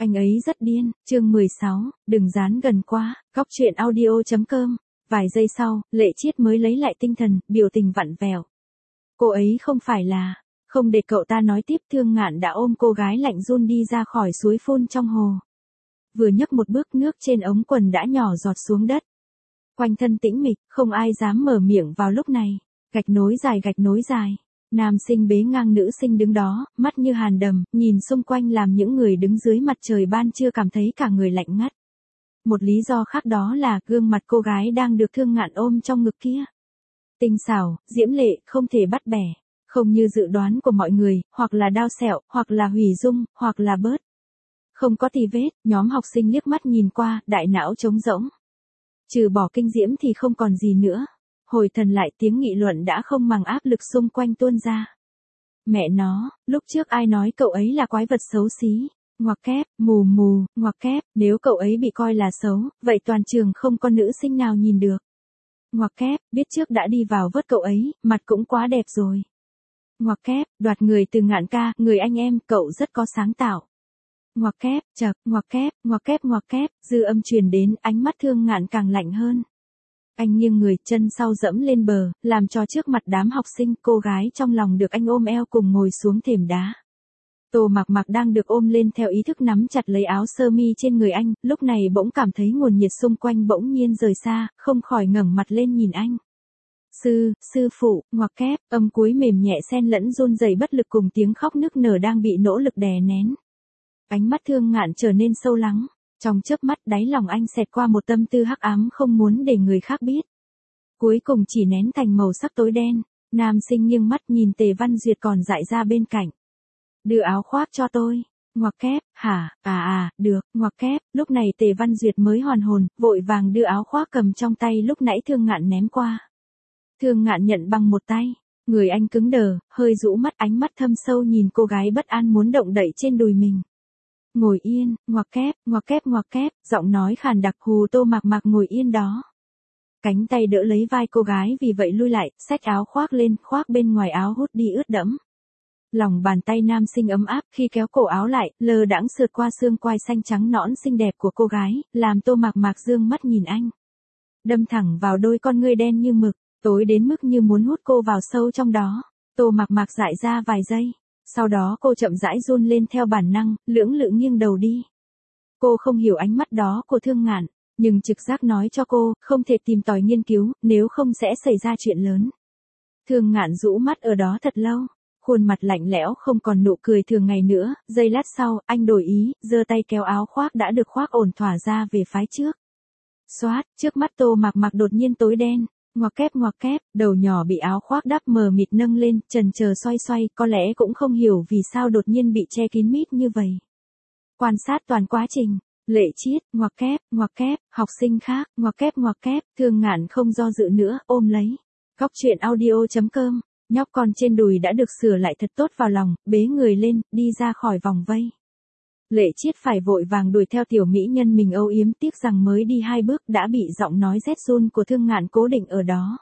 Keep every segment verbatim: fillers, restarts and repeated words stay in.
Anh ấy rất điên, chương mười sáu, đừng dán gần quá, góc truyện audio chấm com. Vài giây sau, Lệ Chiết mới lấy lại tinh thần, biểu tình vặn vẹo. Cô ấy không phải là, không để cậu ta nói tiếp, Thương Ngạn đã ôm cô gái lạnh run đi ra khỏi suối phun trong hồ. Vừa nhấc một bước, nước trên ống quần đã nhỏ giọt xuống đất. Quanh thân tĩnh mịch, không ai dám mở miệng vào lúc này. Gạch nối dài gạch nối dài. Nam sinh bế ngang nữ sinh đứng đó, mắt như hàn đầm, nhìn xung quanh làm những người đứng dưới mặt trời ban trưa cảm thấy cả người lạnh ngắt. Một lý do khác đó là gương mặt cô gái đang được Thương Ngạn ôm trong ngực kia. Tinh xảo, diễm lệ, không thể bắt bẻ. Không như dự đoán của mọi người, hoặc là đao sẹo, hoặc là hủy dung, hoặc là bớt. Không có tì vết, nhóm học sinh liếc mắt nhìn qua, đại não trống rỗng. Trừ bỏ kinh diễm thì không còn gì nữa. Hồi thần lại, tiếng nghị luận đã không màng áp lực xung quanh tuôn ra. Mẹ nó, lúc trước ai nói cậu ấy là quái vật xấu xí, ngoặc kép, mù mù, ngoặc kép, nếu cậu ấy bị coi là xấu, vậy toàn trường không có nữ sinh nào nhìn được. Ngoặc kép, biết trước đã đi vào vớt cậu ấy, mặt cũng quá đẹp rồi. Ngoặc kép, đoạt người từ Ngạn ca, người anh em, cậu rất có sáng tạo. Ngoặc kép, chậc, ngoặc kép, ngoặc kép, ngoặc kép, dư âm truyền đến, ánh mắt Thương Ngạn càng lạnh hơn. Anh nghiêng người, chân sau dẫm lên bờ, làm cho trước mặt đám học sinh, cô gái trong lòng được anh ôm eo cùng ngồi xuống thềm đá. Tô Mạc Mạc đang được ôm lên theo ý thức nắm chặt lấy áo sơ mi trên người anh, lúc này bỗng cảm thấy nguồn nhiệt xung quanh bỗng nhiên rời xa, không khỏi ngẩng mặt lên nhìn anh. Sư, sư phụ, ngoặc kép, âm cuối mềm nhẹ xen lẫn run rẩy bất lực cùng tiếng khóc nức nở đang bị nỗ lực đè nén. Ánh mắt Thương Ngạn trở nên sâu lắng. Trong chớp mắt đáy lòng anh xẹt qua một tâm tư hắc ám không muốn để người khác biết. Cuối cùng chỉ nén thành màu sắc tối đen. Nam sinh nghiêng mắt nhìn Tề Văn Duyệt còn dại ra bên cạnh. Đưa áo khoác cho tôi. Ngoặc kép, hả, à à, được, ngoặc kép. Lúc này Tề Văn Duyệt mới hoàn hồn, vội vàng đưa áo khoác cầm trong tay lúc nãy Thương Ngạn ném qua. Thương Ngạn nhận bằng một tay. Người anh cứng đờ, hơi rũ mắt, ánh mắt thâm sâu nhìn cô gái bất an muốn động đậy trên đùi mình. Ngồi yên, ngoặc kép, ngoặc kép ngoặc kép, giọng nói khàn đặc hù Tô Mạc Mạc ngồi yên đó. Cánh tay đỡ lấy vai cô gái vì vậy lui lại, xách áo khoác lên, khoác bên ngoài áo hút đi ướt đẫm. Lòng bàn tay nam sinh ấm áp khi kéo cổ áo lại, lơ đãng sượt qua xương quai xanh trắng nõn xinh đẹp của cô gái, làm Tô Mạc Mạc dương mắt nhìn anh. Đâm thẳng vào đôi con ngươi đen như mực, tối đến mức như muốn hút cô vào sâu trong đó. Tô Mạc Mạc dại ra vài giây. Sau đó cô chậm rãi run lên theo bản năng, lưỡng lự nghiêng đầu đi. Cô không hiểu ánh mắt đó của Thương Ngạn, nhưng trực giác nói cho cô, không thể tìm tòi nghiên cứu, nếu không sẽ xảy ra chuyện lớn. Thương Ngạn rũ mắt ở đó thật lâu, khuôn mặt lạnh lẽo không còn nụ cười thường ngày nữa, giây lát sau, anh đổi ý, giơ tay kéo áo khoác đã được khoác ổn thỏa ra về phái trước. Xoát, trước mắt Tô Mạc Mạc đột nhiên tối đen. Ngoặc kép ngoặc kép, đầu nhỏ bị áo khoác đắp mờ mịt nâng lên, chần chờ xoay xoay, có lẽ cũng không hiểu vì sao đột nhiên bị che kín mít như vậy. Quan sát toàn quá trình, Lệ Chiết, ngoặc kép, ngoặc kép, học sinh khác, ngoặc kép ngoặc kép, Thương Ngạn không do dự nữa, ôm lấy. Góc truyện audio chấm com, nhóc con trên đùi đã được sửa lại thật tốt vào lòng, bế người lên, đi ra khỏi vòng vây. Lệ Chiết phải vội vàng đuổi theo tiểu mỹ nhân mình âu yếm, tiếc rằng mới đi hai bước đã bị giọng nói rét run của Thương Ngạn cố định ở đó.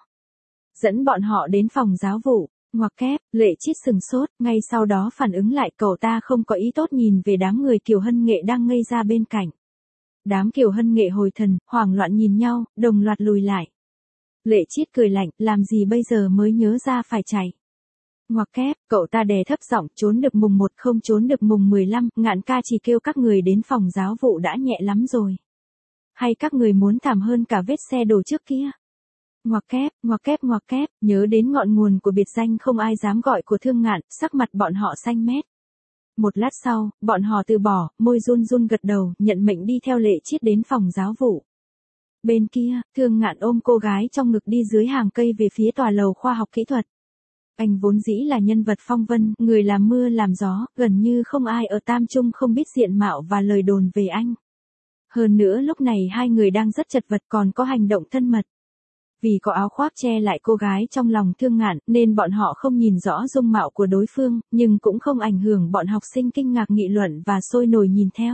Dẫn bọn họ đến phòng giáo vụ, ngoặc kép, Lệ Chiết sừng sốt, ngay sau đó phản ứng lại cậu ta không có ý tốt nhìn về đám người Kiều Hân Nghệ đang ngây ra bên cạnh. Đám Kiều Hân Nghệ hồi thần, hoảng loạn nhìn nhau, đồng loạt lùi lại. Lệ Chiết cười lạnh, làm gì bây giờ mới nhớ ra phải chạy. Ngoặc kép, cậu ta đè thấp giọng, trốn được mùng một không trốn được mùng mười lăm, Ngạn ca chỉ kêu các người đến phòng giáo vụ đã nhẹ lắm rồi. Hay các người muốn thảm hơn cả vết xe đổ trước kia. Ngoặc kép, ngoặc kép ngoặc kép, nhớ đến ngọn nguồn của biệt danh không ai dám gọi của Thương Ngạn, sắc mặt bọn họ xanh mét. Một lát sau, bọn họ từ bỏ, môi run run gật đầu, nhận mệnh đi theo Lệ Chiết đến phòng giáo vụ. Bên kia, Thương Ngạn ôm cô gái trong ngực đi dưới hàng cây về phía tòa lầu khoa học kỹ thuật. Anh vốn dĩ là nhân vật phong vân, người làm mưa làm gió, gần như không ai ở Tam Trung không biết diện mạo và lời đồn về anh. Hơn nữa lúc này hai người đang rất chật vật còn có hành động thân mật. Vì có áo khoác che lại cô gái trong lòng Thương Ngạn nên bọn họ không nhìn rõ dung mạo của đối phương, nhưng cũng không ảnh hưởng bọn học sinh kinh ngạc nghị luận và sôi nổi nhìn theo.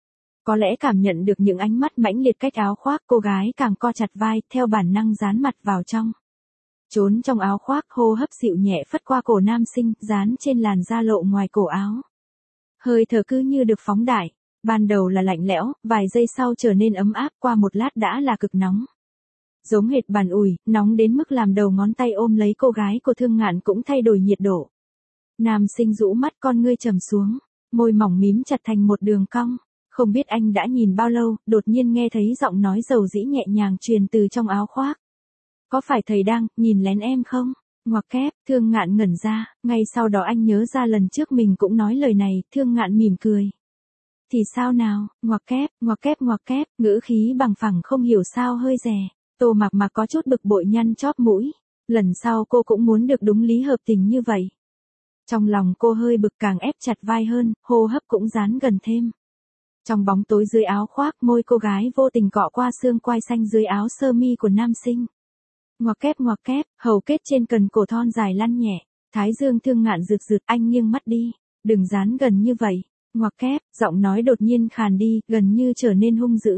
Có lẽ cảm nhận được những ánh mắt mãnh liệt cách áo khoác, cô gái càng co chặt vai, theo bản năng dán mặt vào trong. Trốn trong áo khoác, hô hấp dịu nhẹ phất qua cổ nam sinh, dán trên làn da lộ ngoài cổ áo. Hơi thở cứ như được phóng đại. Ban đầu là lạnh lẽo, vài giây sau trở nên ấm áp, qua một lát đã là cực nóng. Giống hệt bàn ủi, nóng đến mức làm đầu ngón tay ôm lấy cô gái của Thương Ngạn cũng thay đổi nhiệt độ. Nam sinh rũ mắt, con ngươi trầm xuống, môi mỏng mím chặt thành một đường cong. Không biết anh đã nhìn bao lâu, đột nhiên nghe thấy giọng nói dầu dĩ nhẹ nhàng truyền từ trong áo khoác. Có phải thầy đang nhìn lén em không? Ngoặc kép, Thương Ngạn ngẩn ra, ngay sau đó anh nhớ ra lần trước mình cũng nói lời này, Thương Ngạn mỉm cười. Thì sao nào, ngoặc kép, ngoặc kép ngoặc kép, ngữ khí bằng phẳng không hiểu sao hơi rè. Tô Mạc Mạc có chút bực bội nhăn chóp mũi. Lần sau cô cũng muốn được đúng lý hợp tình như vậy. Trong lòng cô hơi bực càng ép chặt vai hơn, hô hấp cũng dán gần thêm. Trong bóng tối dưới áo khoác, môi cô gái vô tình cọ qua xương quai xanh dưới áo sơ mi của nam sinh. Ngoặc kép ngoặc kép, hầu kết trên cần cổ thon dài lăn nhẹ. Thái dương Thương Ngạn rực rực, anh nghiêng mắt đi. Đừng dán gần như vậy. Ngoặc kép, giọng nói đột nhiên khàn đi, gần như trở nên hung dữ.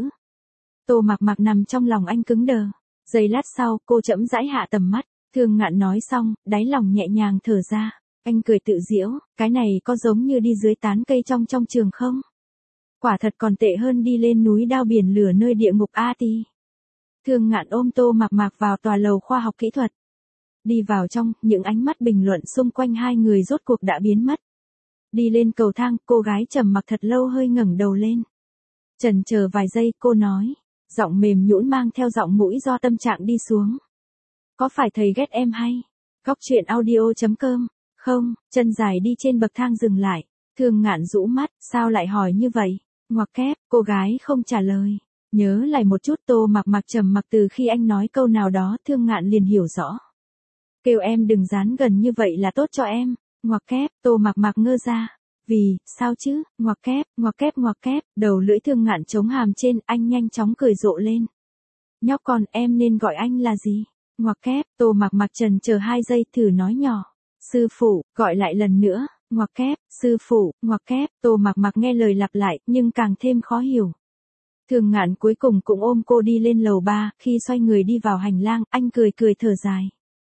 Tô Mạc Mạc nằm trong lòng anh cứng đờ. Giây lát sau, cô chậm rãi hạ tầm mắt. Thương Ngạn nói xong, đáy lòng nhẹ nhàng thở ra. Anh cười tự giễu, cái này có giống như đi dưới tán cây trong trong trường không? Quả thật còn tệ hơn đi lên núi đao biển lửa nơi địa ngục A Ti. Thương Ngạn ôm Tô Mạc Mạc vào tòa lầu khoa học kỹ thuật. Đi vào trong, những ánh mắt bình luận xung quanh hai người rốt cuộc đã biến mất. Đi lên cầu thang, cô gái trầm mặc thật lâu hơi ngẩng đầu lên. Chần chờ vài giây, cô nói, giọng mềm nhũn mang theo giọng mũi do tâm trạng đi xuống. Có phải thầy ghét em hay? Góc truyện audio chấm com. Không, chân dài đi trên bậc thang dừng lại. Thương Ngạn rũ mắt, sao lại hỏi như vậy? Ngoặc kép, cô gái không trả lời. Nhớ lại một chút. Tô Mạc Mạc trầm mặc, từ khi anh nói câu nào đó Thương Ngạn liền hiểu rõ. Kêu em đừng dán gần như vậy là tốt cho em. Ngoặc kép, Tô Mạc Mạc ngơ ra. Vì, sao chứ? Ngoặc kép, ngoặc kép ngoặc kép, đầu lưỡi Thương Ngạn chống hàm trên, anh nhanh chóng cười rộ lên. Nhóc con, em nên gọi anh là gì? Ngoặc kép, Tô Mạc Mạc trần chờ hai giây thử nói nhỏ. Sư phụ, gọi lại lần nữa. Ngoặc kép, sư phụ, ngoặc kép, Tô Mạc Mạc nghe lời lặp lại, nhưng càng thêm khó hiểu. Thương Ngạn cuối cùng cũng ôm cô đi lên lầu ba, khi xoay người đi vào hành lang, anh cười cười thở dài.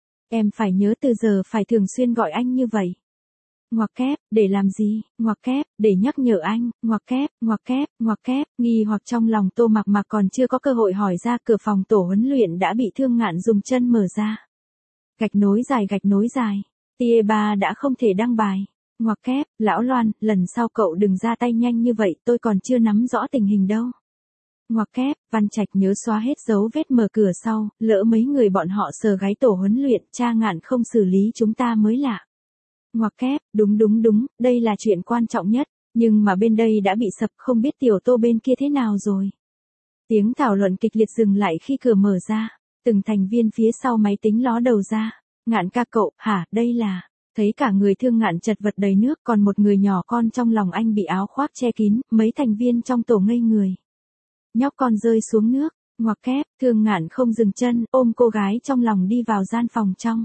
Em phải nhớ từ giờ phải thường xuyên gọi anh như vậy. Ngoặc kép, để làm gì? Ngoặc kép, để nhắc nhở anh. Ngoặc kép, ngoặc kép, ngoặc kép, nghi hoặc trong lòng Tô Mạc Mạc còn chưa có cơ hội hỏi ra, cửa phòng tổ huấn luyện đã bị Thương Ngạn dùng chân mở ra. Gạch nối dài gạch nối dài. Tia ba đã không thể đăng bài. Ngoặc kép, lão Loan, lần sau cậu đừng ra tay nhanh như vậy, tôi còn chưa nắm rõ tình hình đâu. Ngoặc kép, Văn Trạch nhớ xóa hết dấu vết mở cửa sau, lỡ mấy người bọn họ sờ gáy tổ huấn luyện, cha Ngạn không xử lý chúng ta mới lạ. Ngoặc kép, đúng đúng đúng, đây là chuyện quan trọng nhất, nhưng mà bên đây đã bị sập, không biết tiểu Tô bên kia thế nào rồi. Tiếng thảo luận kịch liệt dừng lại khi cửa mở ra, từng thành viên phía sau máy tính ló đầu ra. Ngạn ca cậu, hả, đây là... Thấy cả người Thương Ngạn chật vật đầy nước, còn một người nhỏ con trong lòng anh bị áo khoác che kín, mấy thành viên trong tổ ngây người. Nhóc con rơi xuống nước, ngoặc kép, Thương Ngạn không dừng chân, ôm cô gái trong lòng đi vào gian phòng trong.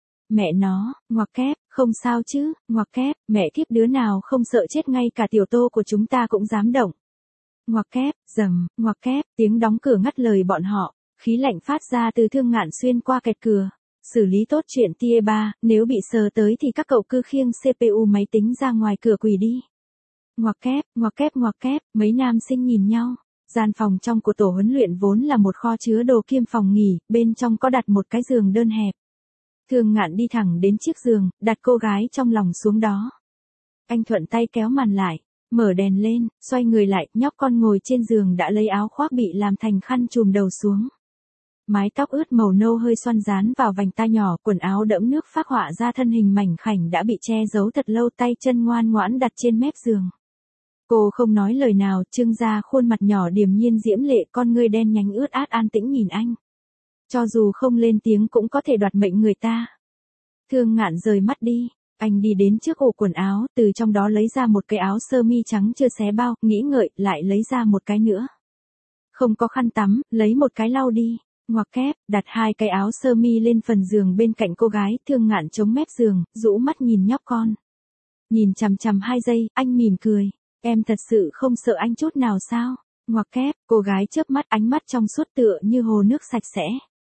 Mẹ nó, ngoặc kép, không sao chứ, ngoặc kép, mẹ thiếp đứa nào không sợ chết, ngay cả tiểu Tô của chúng ta cũng dám động. Ngoặc kép, rầm, ngoặc kép, tiếng đóng cửa ngắt lời bọn họ, khí lạnh phát ra từ Thương Ngạn xuyên qua kẹt cửa. Xử lý tốt chuyện tia ba, nếu bị sờ tới thì các cậu cứ khiêng xê pê u máy tính ra ngoài cửa quỳ đi. Ngoặc kép, ngoặc kép ngoặc kép, mấy nam sinh nhìn nhau. Gian phòng trong của tổ huấn luyện vốn là một kho chứa đồ kiêm phòng nghỉ, bên trong có đặt một cái giường đơn hẹp. Thương Ngạn đi thẳng đến chiếc giường, đặt cô gái trong lòng xuống đó. Anh thuận tay kéo màn lại, mở đèn lên, xoay người lại, nhóc con ngồi trên giường đã lấy áo khoác bị làm thành khăn trùm đầu xuống. Mái tóc ướt màu nâu hơi xoăn dán vào vành tai nhỏ, quần áo đẫm nước phác họa ra thân hình mảnh khảnh đã bị che giấu thật lâu, tay chân ngoan ngoãn đặt trên mép giường. Cô không nói lời nào, trưng ra khuôn mặt nhỏ điềm nhiên diễm lệ, con ngươi đen nhánh ướt át an tĩnh nhìn anh. Cho dù không lên tiếng cũng có thể đoạt mệnh người ta. Thương Ngạn rời mắt đi, anh đi đến trước ổ quần áo, từ trong đó lấy ra một cái áo sơ mi trắng chưa xé bao, nghĩ ngợi, lại lấy ra một cái nữa. Không có khăn tắm, lấy một cái lau đi. Ngoặc kép, đặt hai cái áo sơ mi lên phần giường bên cạnh cô gái, Thương Ngạn chống mép giường, rũ mắt nhìn nhóc con. Nhìn chằm chằm hai giây, anh mỉm cười. Em thật sự không sợ anh chút nào sao? Ngoặc kép, cô gái chớp mắt, ánh mắt trong suốt tựa như hồ nước sạch sẽ.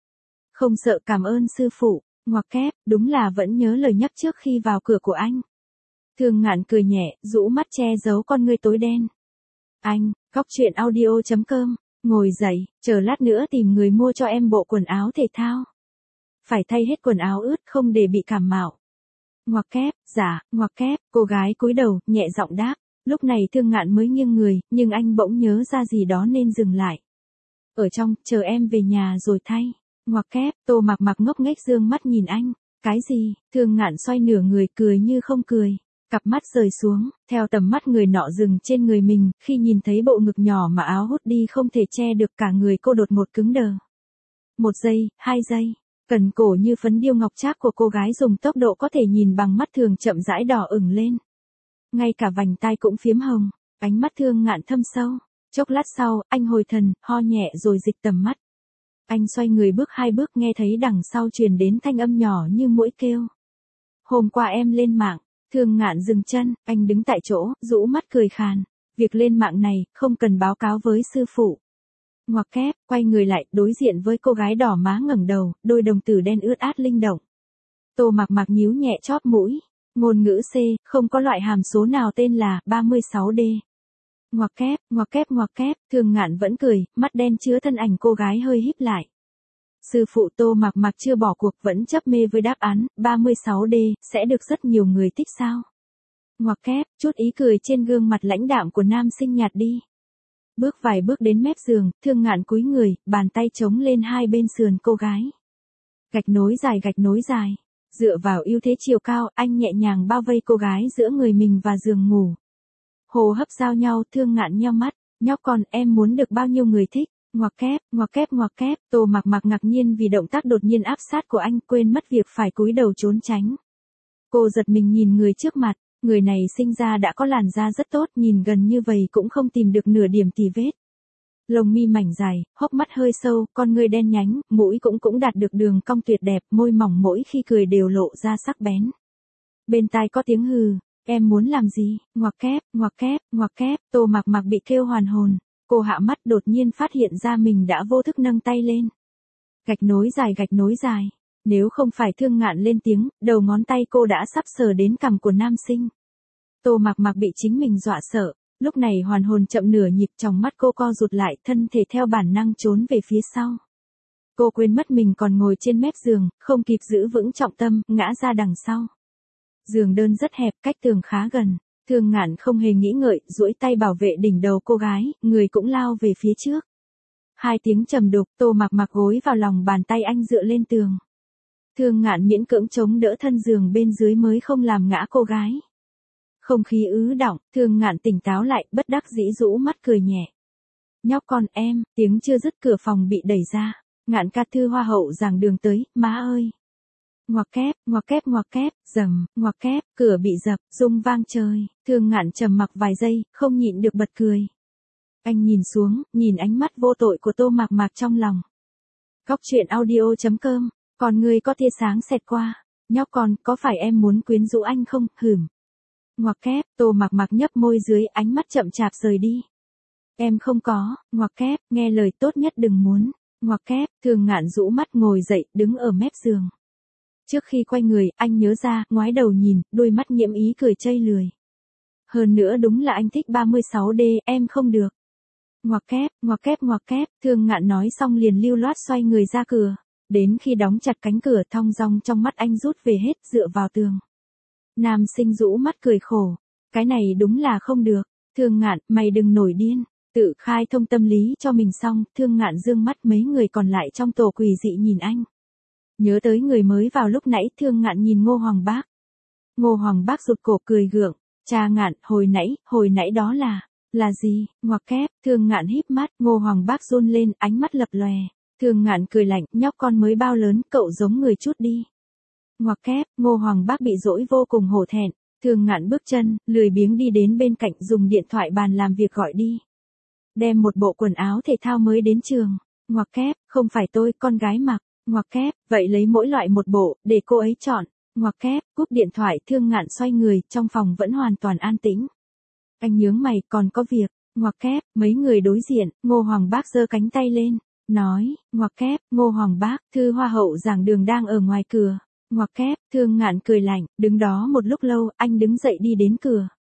Không sợ, cảm ơn sư phụ. Ngoặc kép, đúng là vẫn nhớ lời nhắc trước khi vào cửa của anh. Thương Ngạn cười nhẹ, rũ mắt che giấu con ngươi tối đen. Anh, góc truyện audio chấm com, ngồi dậy, chờ lát nữa tìm người mua cho em bộ quần áo thể thao. Phải thay hết quần áo ướt không để bị cảm mạo. Ngoặc kép, dạ, ngoặc kép, cô gái cúi đầu, nhẹ giọng đáp. Lúc này Thương Ngạn mới nghiêng người, nhưng anh bỗng nhớ ra gì đó nên dừng lại. Ở trong, chờ em về nhà rồi thay. Ngoặc kép, Tô Mặc Mặc ngốc nghếch dương mắt nhìn anh. Cái gì? Thương Ngạn xoay nửa người cười như không cười. Cặp mắt rời xuống, theo tầm mắt người nọ dừng trên người mình, khi nhìn thấy bộ ngực nhỏ mà áo hút đi không thể che được cả người cô đột ngột cứng đờ. Một giây, hai giây, cần cổ như phấn điêu ngọc trác của cô gái dùng tốc độ có thể nhìn bằng mắt thường chậm rãi đỏ ửng lên. Ngay cả vành tai cũng phiếm hồng, ánh mắt Thương Ngạn thâm sâu. Chốc lát sau, anh hồi thần, ho nhẹ rồi dịch tầm mắt. Anh xoay người bước hai bước nghe thấy đằng sau truyền đến thanh âm nhỏ như muỗi kêu. Hôm qua em lên mạng. Thương Ngạn dừng chân, anh đứng tại chỗ, rũ mắt cười khàn. Việc lên mạng này, không cần báo cáo với sư phụ. Ngoặc kép, quay người lại, đối diện với cô gái đỏ má ngẩng đầu, đôi đồng tử đen ướt át linh động. Tô Mặc Mặc nhíu nhẹ chóp mũi. Ngôn ngữ C, không có loại hàm số nào tên là ba mươi sáu D. Ngoặc kép, ngoặc kép ngoặc kép, Thương Ngạn vẫn cười, mắt đen chứa thân ảnh cô gái hơi híp lại. Sư phụ Tô Mặc Mặc chưa bỏ cuộc vẫn chấp mê với đáp án, ba mươi sáu D, sẽ được rất nhiều người thích sao? Ngoặc kép, chút ý cười trên gương mặt lãnh đạm của nam sinh nhạt đi. Bước vài bước đến mép giường, Thương Ngạn cúi người, bàn tay chống lên hai bên sườn cô gái. Gạch nối dài gạch nối dài. Dựa vào ưu thế chiều cao, anh nhẹ nhàng bao vây cô gái giữa người mình và giường ngủ. Hô hấp giao nhau, Thương Ngạn nheo mắt, nhóc con em muốn được bao nhiêu người thích. Ngoặc kép, ngoặc kép ngoặc kép, Tô Mặc Mặc ngạc nhiên vì động tác đột nhiên áp sát của anh, quên mất việc phải cúi đầu trốn tránh. Cô giật mình nhìn người trước mặt, người này sinh ra đã có làn da rất tốt, nhìn gần như vậy cũng không tìm được nửa điểm tì vết. Lông mi mảnh dài, hốc mắt hơi sâu, con ngươi đen nhánh, mũi cũng cũng đạt được đường cong tuyệt đẹp, môi mỏng mỗi khi cười đều lộ ra sắc bén. Bên tai có tiếng hừ, em muốn làm gì? Ngoặc kép, ngoặc kép, ngoặc kép, Tô Mặc Mặc bị kêu hoàn hồn. Cô hạ mắt đột nhiên phát hiện ra mình đã vô thức nâng tay lên. Gạch nối dài gạch nối dài. Nếu không phải Thương Ngạn lên tiếng, đầu ngón tay cô đã sắp sờ đến cằm của nam sinh. Tô Mặc Mặc bị chính mình dọa sợ, lúc này hoàn hồn chậm nửa nhịp, trong mắt cô co rụt lại, thân thể theo bản năng trốn về phía sau. Cô quên mất mình còn ngồi trên mép giường, không kịp giữ vững trọng tâm, ngã ra đằng sau. Giường đơn rất hẹp, cách tường khá gần. Thương Ngạn không hề nghĩ ngợi, duỗi tay bảo vệ đỉnh đầu cô gái, người cũng lao về phía trước. Hai tiếng trầm đục, Tô Mặc Mặc gối vào lòng bàn tay anh dựa lên tường. Thương Ngạn miễn cưỡng chống đỡ thân giường bên dưới mới không làm ngã cô gái. Không khí ứ đọng, Thương Ngạn tỉnh táo lại, bất đắc dĩ rũ mắt cười nhẹ. Nhóc con em, tiếng chưa dứt cửa phòng bị đẩy ra. Ngạn ca thư hoa hậu giảng đường tới, má ơi. Ngoặc kép, ngoặc kép ngoặc kép, rầm, ngoặc kép, cửa bị dập, rung vang trời. Thương Ngạn trầm mặc vài giây, không nhịn được bật cười. Anh nhìn xuống, nhìn ánh mắt vô tội của Tô Mặc Mặc trong lòng. Góc truyện audio chấm com, còn người có tia sáng xẹt qua. Nhóc con, có phải em muốn quyến rũ anh không? Hửm. Ngoặc kép, Tô Mặc Mặc nhấp môi dưới, ánh mắt chậm chạp rời đi. Em không có, ngoặc kép, nghe lời tốt nhất đừng muốn. Ngoặc kép, Thương Ngạn rũ mắt ngồi dậy, đứng ở mép giường. Trước khi quay người, anh nhớ ra, ngoái đầu nhìn, đôi mắt nhiễm ý cười chây lười. Hơn nữa đúng là anh thích ba mươi sáu D, em không được. Ngoặc kép, ngoặc kép ngoặc kép, Thương Ngạn nói xong liền lưu loát xoay người ra cửa. Đến khi đóng chặt cánh cửa, thong dong trong mắt anh rút về hết, dựa vào tường. Nam sinh rũ mắt cười khổ. Cái này đúng là không được. Thương Ngạn, mày đừng nổi điên. Tự khai thông tâm lý cho mình xong, Thương Ngạn dương mắt mấy người còn lại trong tổ quỷ dị nhìn anh. Nhớ tới người mới vào lúc nãy, Thương Ngạn nhìn Ngô Hoàng Bác. Ngô Hoàng Bác rụt cổ cười gượng. Cha Ngạn, hồi nãy, hồi nãy đó là, là gì? Ngoặc kép, Thương Ngạn híp mắt, Ngô Hoàng Bác run lên, ánh mắt lập lòe. Thương Ngạn cười lạnh, nhóc con mới bao lớn, cậu giống người chút đi. Ngoặc kép, Ngô Hoàng Bác bị dỗi vô cùng hổ thẹn. Thương Ngạn bước chân, lười biếng đi đến bên cạnh, dùng điện thoại bàn làm việc gọi đi. Đem một bộ quần áo thể thao mới đến trường. Ngoặc kép, không phải tôi, con gái mặc. Ngoặc kép, vậy lấy mỗi loại một bộ, để cô ấy chọn. Ngoặc kép, cúp điện thoại, Thương Ngạn xoay người, trong phòng vẫn hoàn toàn an tĩnh. Anh nhướng mày, còn có việc. Ngoặc kép, mấy người đối diện, Ngô Hoàng Bác giơ cánh tay lên, nói, ngoặc kép, Ngô Hoàng Bác, thư hoa hậu giảng đường đang ở ngoài cửa. Ngoặc kép, Thương Ngạn cười lạnh, đứng đó một lúc lâu, anh đứng dậy đi đến cửa.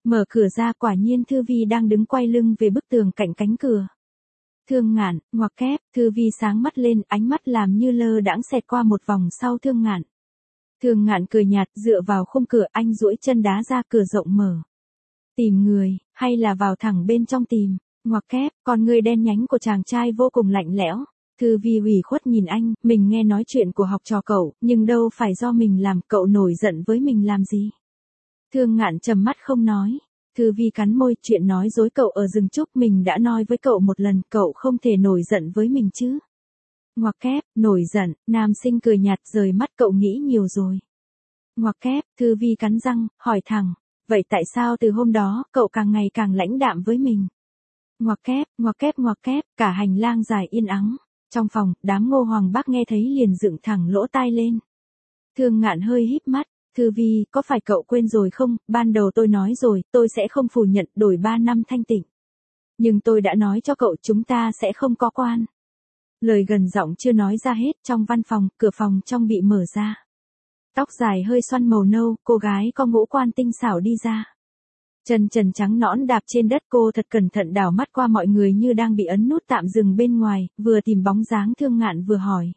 Mở cửa ra quả nhiên Thư Vi đang đứng quay lưng về bức tường cạnh cánh cửa. Thương Ngạn, ngoặc kép, Thư Vi sáng mắt lên, ánh mắt làm như lơ đãng xẹt qua một vòng sau Thương Ngạn. Thương Ngạn cười nhạt, dựa vào khung cửa, anh duỗi chân đá ra, cửa rộng mở. Tìm người, hay là vào thẳng bên trong tìm? Ngoặc kép, con người đen nhánh của chàng trai vô cùng lạnh lẽo. Thư Vi ủy khuất nhìn anh, mình nghe nói chuyện của học trò cậu, nhưng đâu phải do mình làm, cậu nổi giận với mình làm gì? Thương Ngạn trầm mắt không nói. Thư Vi cắn môi, chuyện nói dối cậu ở rừng trúc mình đã nói với cậu một lần, cậu không thể nổi giận với mình chứ. Ngoặc kép, nổi giận, nam sinh cười nhạt, rời mắt, cậu nghĩ nhiều rồi. Ngoặc kép, Thư Vi cắn răng, hỏi thẳng, vậy tại sao từ hôm đó, cậu càng ngày càng lãnh đạm với mình? Ngoặc kép, ngoặc kép ngoặc kép, cả hành lang dài yên ắng. Trong phòng, đám Ngô Hoàng Bác nghe thấy liền dựng thẳng lỗ tai lên. Thương Ngạn hơi híp mắt, Thư Vi, có phải cậu quên rồi không, ban đầu tôi nói rồi, tôi sẽ không phủ nhận đổi ba năm thanh tịnh. Nhưng tôi đã nói cho cậu chúng ta sẽ không có quan. Lời gần giọng chưa nói ra hết, trong văn phòng, cửa phòng trong bị mở ra. Tóc dài hơi xoăn màu nâu, cô gái có ngũ quan tinh xảo đi ra. Chân trần trắng nõn đạp trên đất, cô thật cẩn thận đảo mắt qua mọi người như đang bị ấn nút tạm dừng bên ngoài, vừa tìm bóng dáng Thương Ngạn vừa hỏi.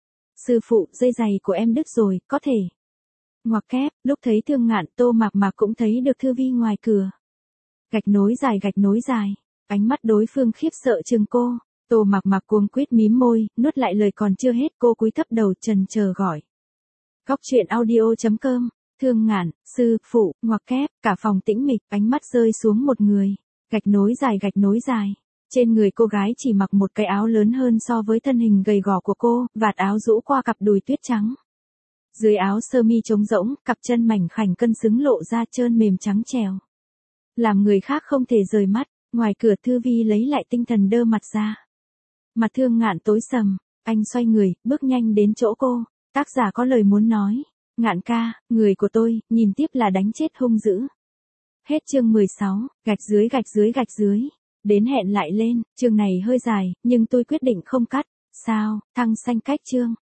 Sư phụ, dây giày của em đứt rồi, có thể. Ngoặc kép, lúc thấy Thương Ngạn, Tô Mạc Mạc cũng thấy được Thư Vi ngoài cửa. Gạch nối dài gạch nối dài, ánh mắt đối phương khiếp sợ chừng cô. Tô Mạc Mạc cuống quýt mím môi, nuốt lại lời còn chưa hết, cô cúi thấp đầu trần chờ gọi. Góc truyện audio chấm com. Thương Ngạn, sư phụ, ngoặc kép, cả phòng tĩnh mịch, ánh mắt rơi xuống một người. Gạch nối dài gạch nối dài. Trên người cô gái chỉ mặc một cái áo lớn hơn so với thân hình gầy gò của cô, vạt áo rũ qua cặp đùi tuyết trắng. Dưới áo sơ mi trống rỗng, cặp chân mảnh khảnh cân xứng lộ ra trơn mềm trắng trèo. Làm người khác không thể rời mắt, ngoài cửa Thư Vi lấy lại tinh thần đơ mặt ra. Mặt Thương Ngạn tối sầm, anh xoay người, bước nhanh đến chỗ cô, tác giả có lời muốn nói. Ngạn ca, người của tôi, nhìn tiếp là đánh chết hung dữ. Hết chương mười sáu, gạch dưới gạch dưới gạch dưới. Đến hẹn lại lên, chương này hơi dài, nhưng tôi quyết định không cắt. Sao, thăng xanh cách chương.